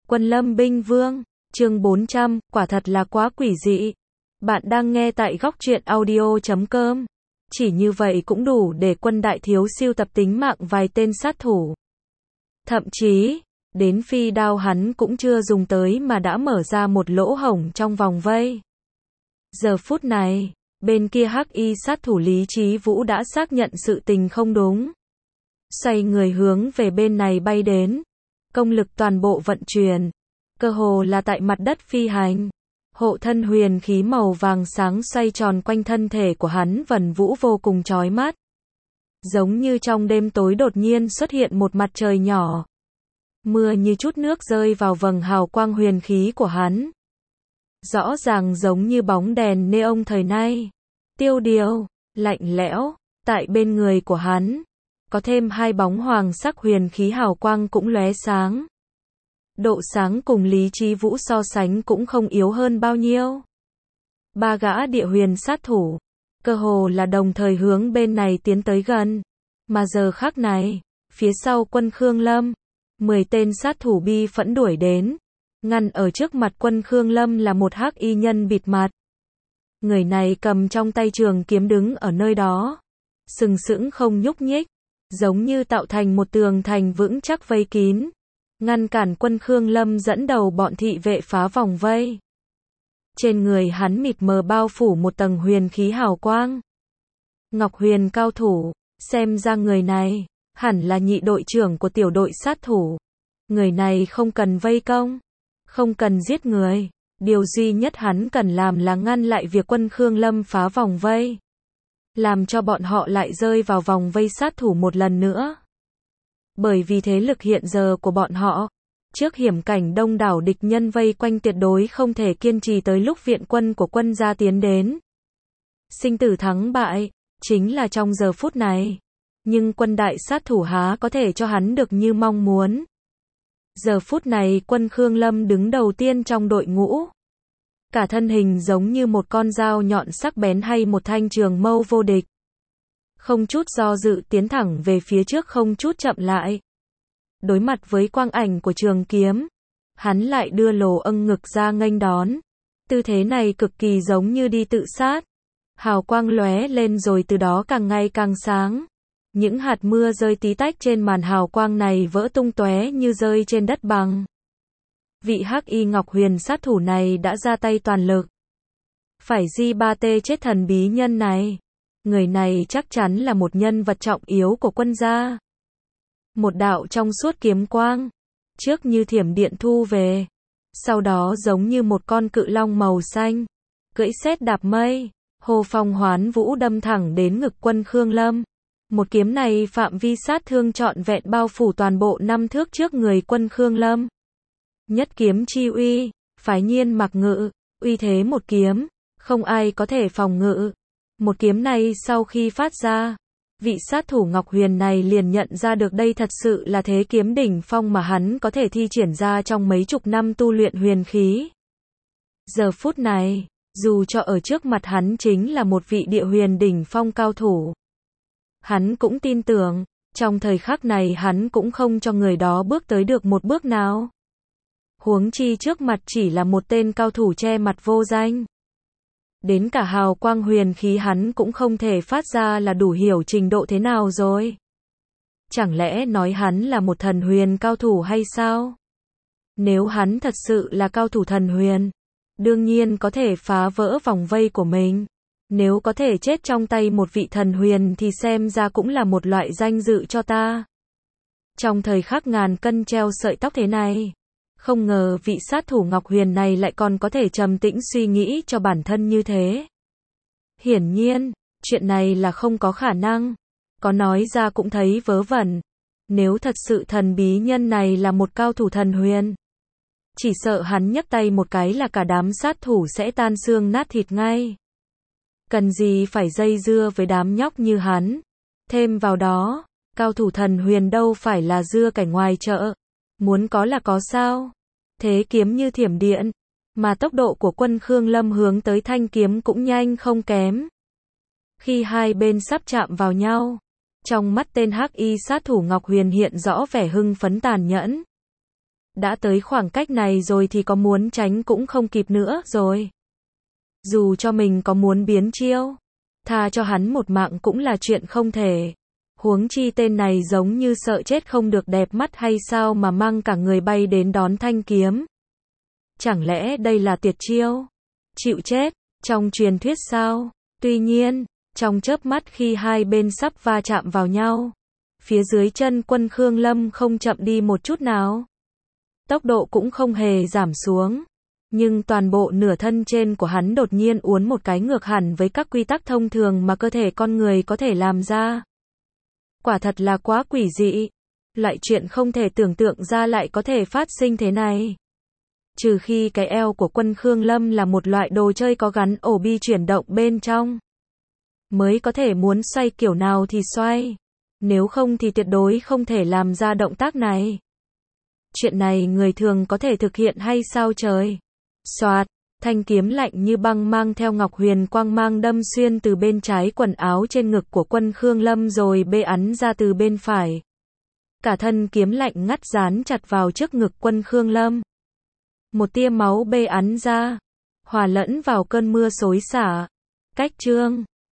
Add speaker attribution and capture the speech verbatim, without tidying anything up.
Speaker 1: Quân Lâm Binh Vương, chương bốn trăm, quả thật là quá quỷ dị. Bạn đang nghe tại góc truyện audio chấm com. Chỉ như vậy cũng đủ để quân đại thiếu siêu tập tính mạng vài tên sát thủ. Thậm chí, đến phi đao hắn cũng chưa dùng tới mà đã mở ra một lỗ hổng trong vòng vây. Giờ phút này, bên kia hắc y sát thủ Lý Chí Vũ đã xác nhận sự tình không đúng. Xoay người hướng về bên này bay đến. Công lực toàn bộ vận chuyển. Cơ hồ là tại mặt đất phi hành. Hộ thân huyền khí màu vàng sáng xoay tròn quanh thân thể của hắn vần vũ vô cùng chói mắt. Giống như trong đêm tối đột nhiên xuất hiện một mặt trời nhỏ. Mưa như chút nước rơi vào vầng hào quang huyền khí của hắn. Rõ ràng giống như bóng đèn neon thời nay. Tiêu điều, lạnh lẽo, tại bên người của hắn. Có thêm hai bóng hoàng sắc huyền khí hào quang cũng lóe sáng. Độ sáng cùng Lý Chí Vũ so sánh cũng không yếu hơn bao nhiêu. Ba gã địa huyền sát thủ, cơ hồ là đồng thời hướng bên này tiến tới gần. Mà giờ khắc này, phía sau quân Khương Lâm, mười tên sát thủ bi phẫn đuổi đến. Ngăn ở trước mặt quân Khương Lâm là một hắc y nhân bịt mặt. Người này cầm trong tay trường kiếm đứng ở nơi đó. Sừng sững không nhúc nhích. Giống như tạo thành một tường thành vững chắc vây kín. Ngăn cản quân Khương Lâm dẫn đầu bọn thị vệ phá vòng vây. Trên người hắn mịt mờ bao phủ một tầng huyền khí hào quang. Ngọc Huyền cao thủ, xem ra người này, hẳn là nhị đội trưởng của tiểu đội sát thủ. Người này không cần vây công, không cần giết người. Điều duy nhất hắn cần làm là ngăn lại việc quân Khương Lâm phá vòng vây. Làm cho bọn họ lại rơi vào vòng vây sát thủ một lần nữa. Bởi vì thế lực hiện giờ của bọn họ, trước hiểm cảnh đông đảo địch nhân vây quanh tuyệt đối không thể kiên trì tới lúc viện quân của quân gia tiến đến. Sinh tử thắng bại, chính là trong giờ phút này. Nhưng quân đại sát thủ há có thể cho hắn được như mong muốn. Giờ phút này quân Khương Lâm đứng đầu tiên trong đội ngũ. Cả thân hình giống như một con dao nhọn sắc bén hay một thanh trường mâu vô địch. Không chút do dự tiến thẳng về phía trước, không chút chậm lại. Đối mặt với quang ảnh của trường kiếm, hắn lại đưa lồ âng ngực ra nghênh đón. Tư thế này cực kỳ giống như đi tự sát. Hào quang lóe lên rồi từ đó càng ngày càng sáng. Những hạt mưa rơi tí tách trên màn hào quang này vỡ tung tóe như rơi trên đất bằng. Vị hắc y Ngọc Huyền sát thủ này đã ra tay toàn lực. Phải di ba tê chết thần bí nhân này. Người này chắc chắn là một nhân vật trọng yếu của quân gia. Một đạo trong suốt kiếm quang, trước như thiểm điện thu về, sau đó giống như một con cự long màu xanh, cưỡi sét đạp mây, hô phong hoán vũ đâm thẳng đến ngực quân Khương Lâm. Một kiếm này phạm vi sát thương trọn vẹn bao phủ toàn bộ năm thước trước người quân Khương Lâm. Nhất kiếm chi uy, phái nhiên mặc ngự, uy thế một kiếm, không ai có thể phòng ngự. Một kiếm này sau khi phát ra, vị sát thủ Ngọc Huyền này liền nhận ra được đây thật sự là thế kiếm đỉnh phong mà hắn có thể thi triển ra trong mấy chục năm tu luyện huyền khí. Giờ phút này, dù cho ở trước mặt hắn chính là một vị địa huyền đỉnh phong cao thủ, hắn cũng tin tưởng, trong thời khắc này hắn cũng không cho người đó bước tới được một bước nào. Huống chi trước mặt chỉ là một tên cao thủ che mặt vô danh. Đến cả hào quang huyền khí hắn cũng không thể phát ra là đủ hiểu trình độ thế nào rồi. Chẳng lẽ nói hắn là một thần huyền cao thủ hay sao? Nếu hắn thật sự là cao thủ thần huyền, đương nhiên có thể phá vỡ vòng vây của mình. Nếu có thể chết trong tay một vị thần huyền thì xem ra cũng là một loại danh dự cho ta. Trong thời khắc ngàn cân treo sợi tóc thế này, không ngờ vị sát thủ Ngọc Huyền này lại còn có thể trầm tĩnh suy nghĩ cho bản thân như thế. Hiển nhiên, chuyện này là không có khả năng. Có nói ra cũng thấy vớ vẩn. Nếu thật sự thần bí nhân này là một cao thủ thần huyền, chỉ sợ hắn nhấc tay một cái là cả đám sát thủ sẽ tan xương nát thịt ngay. Cần gì phải dây dưa với đám nhóc như hắn. Thêm vào đó, cao thủ thần huyền đâu phải là dưa cảnh ngoài chợ. Muốn có là có sao? Thế kiếm như thiểm điện, mà tốc độ của quân Khương Lâm hướng tới thanh kiếm cũng nhanh không kém. Khi hai bên sắp chạm vào nhau, trong mắt tên hắc y sát thủ Ngọc Huyền hiện rõ vẻ hưng phấn tàn nhẫn. Đã tới khoảng cách này rồi thì có muốn tránh cũng không kịp nữa rồi. Dù cho mình có muốn biến chiêu, tha cho hắn một mạng cũng là chuyện không thể. Huống chi tên này giống như sợ chết không được đẹp mắt hay sao mà mang cả người bay đến đón thanh kiếm. Chẳng lẽ đây là tuyệt chiêu? Chịu chết, trong truyền thuyết sao? Tuy nhiên, trong chớp mắt khi hai bên sắp va chạm vào nhau, phía dưới chân quân Khương Lâm không chậm đi một chút nào. Tốc độ cũng không hề giảm xuống. Nhưng toàn bộ nửa thân trên của hắn đột nhiên uốn một cái ngược hẳn với các quy tắc thông thường mà cơ thể con người có thể làm ra. Quả thật là quá quỷ dị. Loại chuyện không thể tưởng tượng ra lại có thể phát sinh thế này. Trừ khi cái eo của quân Khương Lâm là một loại đồ chơi có gắn ổ bi chuyển động bên trong, mới có thể muốn xoay kiểu nào thì xoay. Nếu không thì tuyệt đối không thể làm ra động tác này. Chuyện này người thường có thể thực hiện hay sao trời? Xoạt, thanh kiếm lạnh như băng mang theo ngọc huyền quang mang đâm xuyên từ bên trái quần áo trên ngực của quân Khương Lâm rồi bê ắn ra từ bên phải. Cả thân kiếm lạnh ngắt dán chặt vào trước ngực quân Khương Lâm. Một tia máu bê ắn ra, hòa lẫn vào cơn mưa xối xả. Cách chương